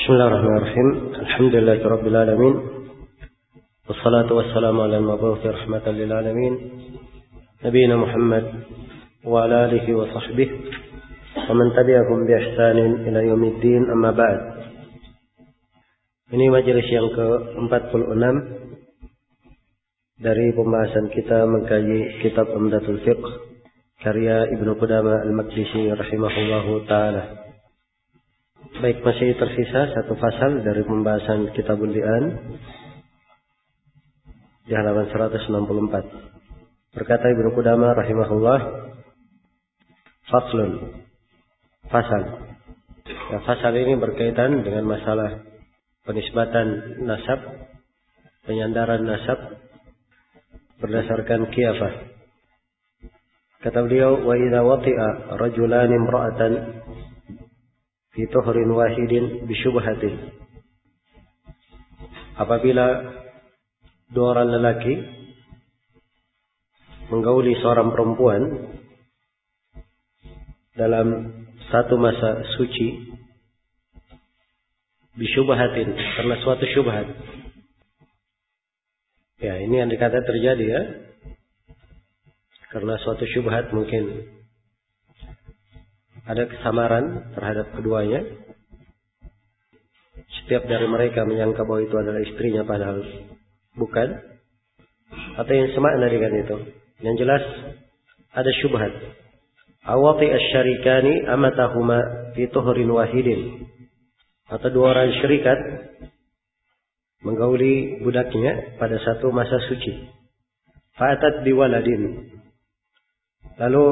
Bismillahirrahmanirrahim. Alhamdulillahirabbil alamin. Wassalatu wassalamu ala al-mab'uts rahmatan lil alamin. Nabiyina Muhammad wa ala alihi wa sahbihi wa man tabi'ahum bi ihsanin ila yaumiddin, amma ba'd. Ini majelis yang ke-46 dari pembahasan kita mengkaji kitab Umdatul Fiqh karya Ibnu Qudamah Al-Maqdisi rahimahullahu taala. Baik, masih tersisa satu fasal dari pembahasan Kitabul Li'an di halaman 164. Berkata Ibnu Qudamah rahimahullah, faslun, fasal. Ya, fasal ini berkaitan dengan masalah penisbatan nasab, penyandaran nasab berdasarkan qiyafah. Kata beliau, wa idza wati'a rajulan imra'atan fi tuhrin wahidin bisyubhatin. Apabila dua orang lelaki menggauli seorang perempuan dalam satu masa suci bisyubhatin, karena suatu syubhat. Ya, ini yang dikata terjadi ya. Karena suatu syubhat, mungkin ada kesamaran terhadap keduanya. Setiap dari mereka menyangka bahwa itu adalah istrinya padahal bukan, atau yang semakna dengan itu. Yang jelas ada syubhat. Awati asy-syarikani amatahuma fi tuhrin wahidin. Atau dua orang syarikat menggauli budaknya pada satu masa suci. Fa'atat biwaladin. Lalu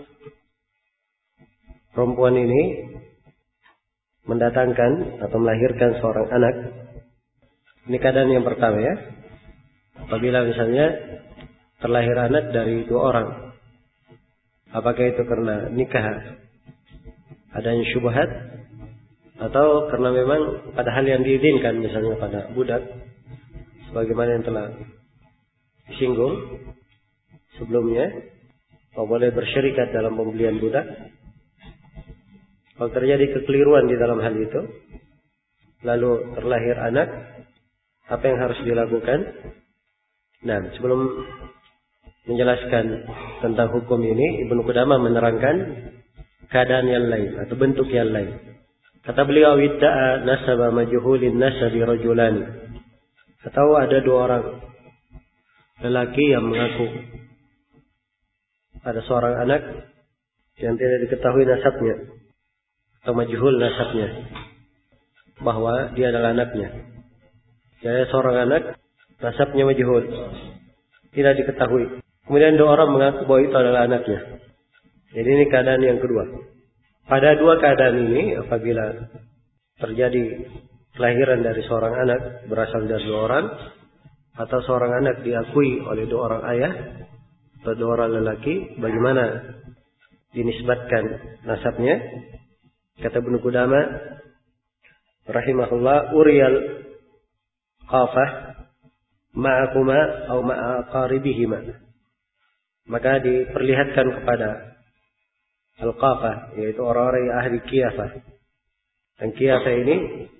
perempuan ini mendatangkan atau melahirkan seorang anak. Ini keadaan yang pertama ya. Apabila misalnya terlahir anak dari dua orang, apakah itu karena nikah adanya syubhat, atau karena memang pada hal yang diizinkan, misalnya pada budak, sebagaimana yang telah disinggung sebelumnya, bahwa boleh bersyarikat dalam pembelian budak. Kalau terjadi kekeliruan di dalam hal itu, lalu terlahir anak, apa yang harus dilakukan? Nah, sebelum menjelaskan tentang hukum ini, Ibnu Qudamah menerangkan keadaan yang lain atau bentuk yang lain. Kata beliau, idda'a nasaba majhulin nasabi rajulani. Atau ada dua orang lelaki yang mengaku ada seorang anak yang tidak diketahui nasabnya, atau majhul nasabnya, bahwa dia adalah anaknya. Jadi seorang anak, nasabnya majhul, tidak diketahui. Kemudian dua orang mengaku bahwa itu adalah anaknya. Jadi ini keadaan yang kedua. Pada dua keadaan ini, apabila terjadi kelahiran dari seorang anak berasal dari dua orang, atau seorang anak diakui oleh dua orang ayah atau dua orang lelaki, bagaimana dinisbatkan nasabnya? Kata Ibnu Qudamah rahimahullah, uriyal qafah ma'akuma atau ma'aqaribihima. Maka diperlihatkan kepada al-qafah, yaitu orang-orang yang ahli qiyafah. Dan qiyafah ini,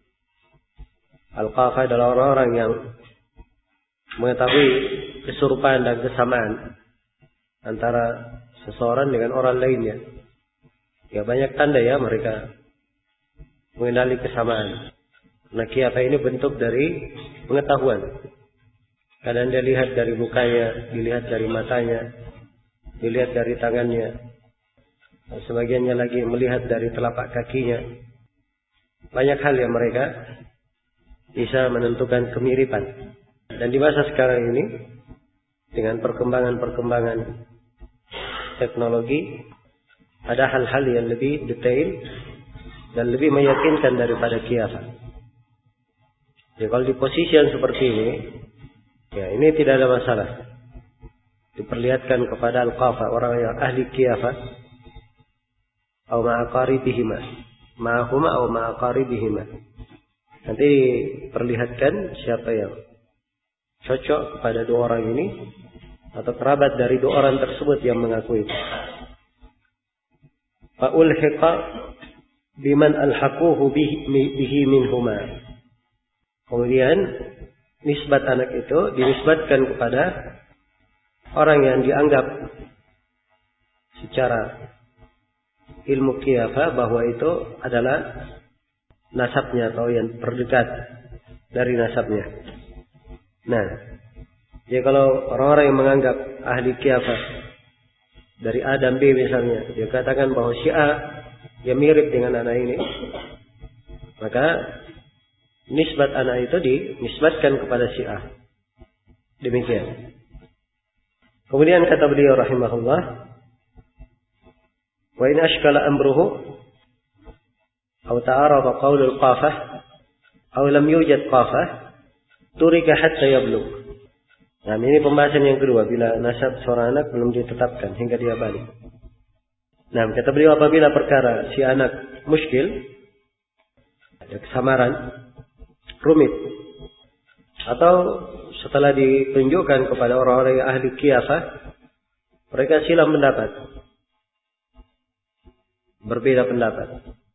al-qafah adalah orang-orang yang mengetahui keserupaan dan kesamaan antara seseorang dengan orang lainnya. Ya, banyak tanda ya mereka mengenali kesamaan. Nah, qiyafah ini bentuk dari pengetahuan. Kadang dia lihat dari mukanya, dilihat dari matanya, dilihat dari tangannya. Sebagiannya lagi melihat dari telapak kakinya. Banyak hal yang mereka bisa menentukan kemiripan. Dan di masa sekarang ini, dengan perkembangan teknologi, ada hal-hal yang lebih detail dan lebih meyakinkan daripada qiyafah. Ya, kalau di posisi yang seperti ini, ya ini tidak ada masalah. Diperlihatkan kepada al-qafah, orang yang ahli qiyafah, atau ma'aqaribihima, ma'ahuma atau ma'aqaribihima. Nanti perlihatkan siapa yang cocok kepada dua orang ini, atau kerabat dari dua orang tersebut yang mengakui. Fa'ulhiqa biman alhaquhu bihi minhuma. Kemudian nisbat anak itu dinisbatkan kepada orang yang dianggap secara ilmu qiyafah bahwa itu adalah nasabnya atau yang terdekat dari nasabnya. Nah, jadi kalau orang-orang yang menganggap ahli qiyafah dari A dan B misalnya, dia katakan bahwa si A dia mirip dengan anak ini, maka nisbat anak itu dinisbatkan kepada si A. Demikian. Kemudian kata beliau rahimahullah, wa in ashkala amruhu aw ta'arada qaulul qafah aw lam yujad qafah turika hatta yablugh. Nah, ini pembahasan yang kedua, bila nasab seorang anak belum ditetapkan hingga dia balik. Nah, kata beliau, apabila perkara si anak muskil, ada kesamaran, rumit, atau setelah ditunjukkan kepada orang-orang yang ahli qiyafah, mereka silam pendapat, berbeda pendapat,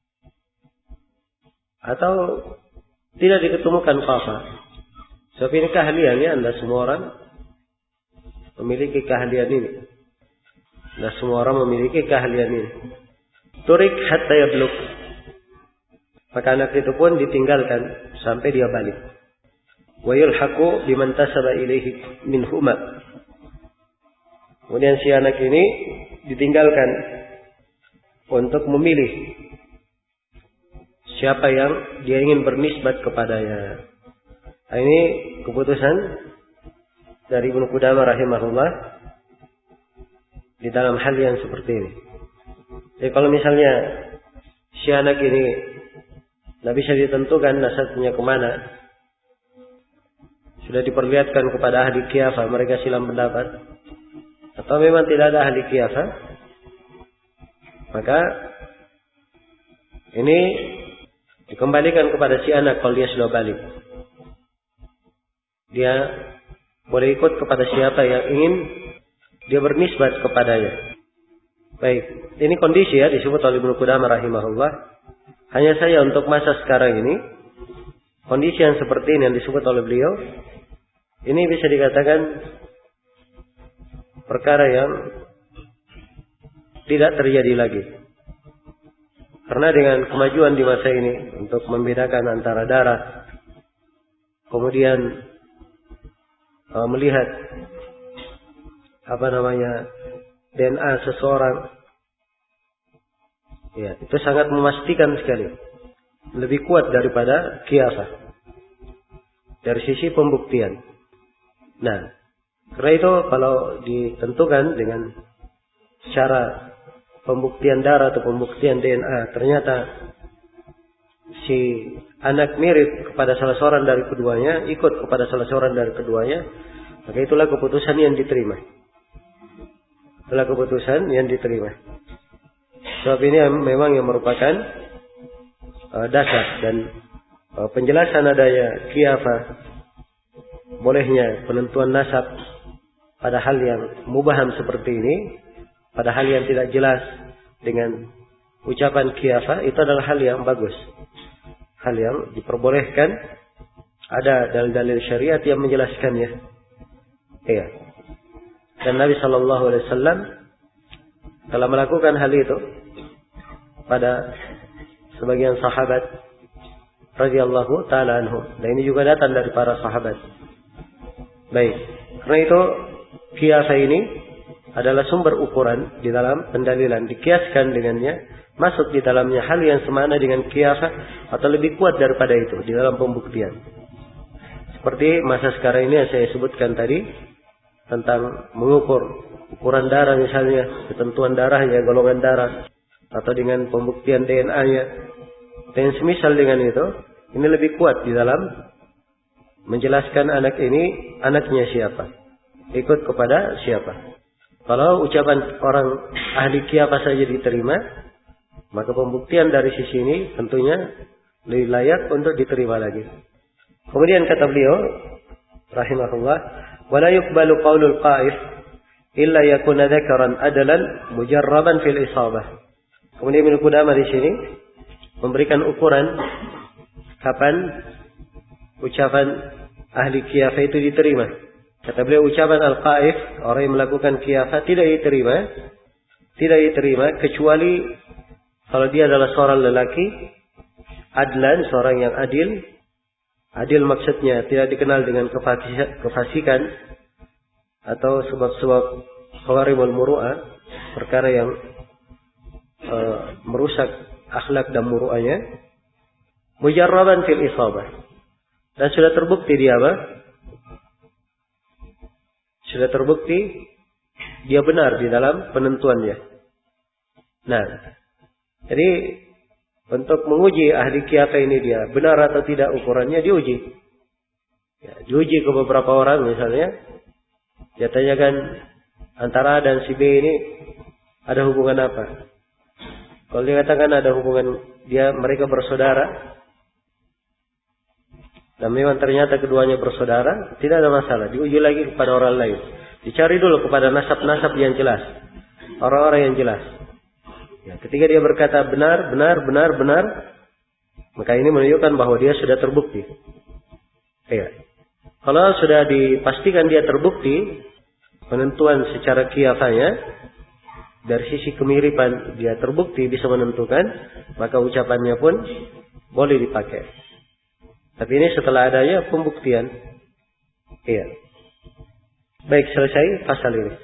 atau tidak diketemukan qafah. Sebab ini keahliannya, Anda semua orang memiliki keahlian ini. Anda semua orang memiliki keahlian ini. Turik hatta yablugh. Maka anak itu pun ditinggalkan sampai dia balik. Wa yulhaqu biman tasaba ilaihi minhuma. Kemudian si anak ini ditinggalkan untuk memilih siapa yang dia ingin bernisbat kepadanya. Nah, ini keputusan dari Ibnu Qudamah rahimahullah di dalam hal yang seperti ini. Jadi kalau misalnya si anak ini tidak bisa ditentukan nasabnya kemana, sudah diperlihatkan kepada ahli qiyafah, mereka silam pendapat, atau memang tidak ada ahli qiyafah, maka ini dikembalikan kepada si anak kalau dia sudah balik. Dia boleh ikut kepada siapa yang ingin dia bernisbat kepadanya. Baik, ini kondisi ya disebut oleh Ibnu Qudamah rahimahullah. Hanya saja untuk masa sekarang ini, kondisi yang seperti ini yang disebut oleh beliau, ini bisa dikatakan perkara yang tidak terjadi lagi. Karena dengan kemajuan di masa ini untuk membedakan antara darah, kemudian melihat DNA seseorang, ya, itu sangat memastikan sekali, lebih kuat daripada qiyafah dari sisi pembuktian. Nah, karena itu kalau ditentukan dengan cara pembuktian darah atau pembuktian DNA, ternyata si anak mirip kepada salah seorang dari keduanya, ikut kepada salah seorang dari keduanya, maka itulah keputusan yang diterima. Itulah keputusan yang diterima. Sebab ini memang yang merupakan dasar dan penjelasan adanya qiyafah, bolehnya penentuan nasab pada hal yang mubaham seperti ini, pada hal yang tidak jelas dengan ucapan qiyafah, itu adalah hal yang bagus. Hal yang diperbolehkan, ada dalil-dalil syariat yang menjelaskannya. Iya. Dan Nabi Shallallahu Alaihi Wasallam telah melakukan hal itu pada sebagian sahabat radhiyallahu taala anhum. Dan ini juga datang dari para sahabat. Baik. Karena itu qiyasah ini adalah sumber ukuran di dalam pendalilan, dikiaskan dengannya, masuk di dalamnya hal yang semana dengan qiyasah atau lebih kuat daripada itu di dalam pembuktian. Seperti masa sekarang ini yang saya sebutkan tadi tentang mengukur ukuran darah misalnya, ketentuan darahnya, golongan darah, atau dengan pembuktian DNA-nya. Dan semisal dengan itu, ini lebih kuat di dalam menjelaskan anak ini anaknya siapa, ikut kepada siapa. Kalau ucapan orang ahli qiyafah saja diterima, maka pembuktian dari sisi ini tentunya lebih layak untuk diterima lagi. Kemudian kata beliau rahimahullah, wala yuqbalu qaulul qa'if illa yakuna dzakaran adalan mujarraban fil isabah. Kemudian Ibnu Qudamah di sini memberikan ukuran kapan ucapan ahli qiyafah itu diterima. Kata beliau, ucapan al-qaif, orang yang melakukan qiyafah tidak diterima kecuali kalau dia adalah seorang lelaki adlan, seorang yang adil. Adil maksudnya tidak dikenal dengan kefasikan atau sebab-sebab khawarimul muru'ah, perkara yang merusak akhlak dan muru'ahnya. Mujarraban fil isabah, dan sudah terbukti dia apa? Sudah terbukti dia benar di dalam penentuannya. Nah, jadi untuk menguji ahli qiyafah ini dia benar atau tidak ukurannya diuji. Ya, diuji ke beberapa orang misalnya. Dia tanyakan antara A dan si B ini ada hubungan apa? Kalau dia katakan ada hubungan, mereka bersaudara. Dan memang ternyata keduanya bersaudara, tidak ada masalah. Diuji lagi kepada orang lain. Dicari dulu kepada nasab-nasab yang jelas. Orang-orang yang jelas. Ya, ketika dia berkata benar, maka ini menunjukkan bahwa dia sudah terbukti. Ya. Kalau sudah dipastikan dia terbukti, penentuan secara qiyafahnya, dari sisi kemiripan dia terbukti bisa menentukan, maka ucapannya pun boleh dipakai. Tapi ini setelah adanya pembuktian. Iya. Baik, selesai pasal ini.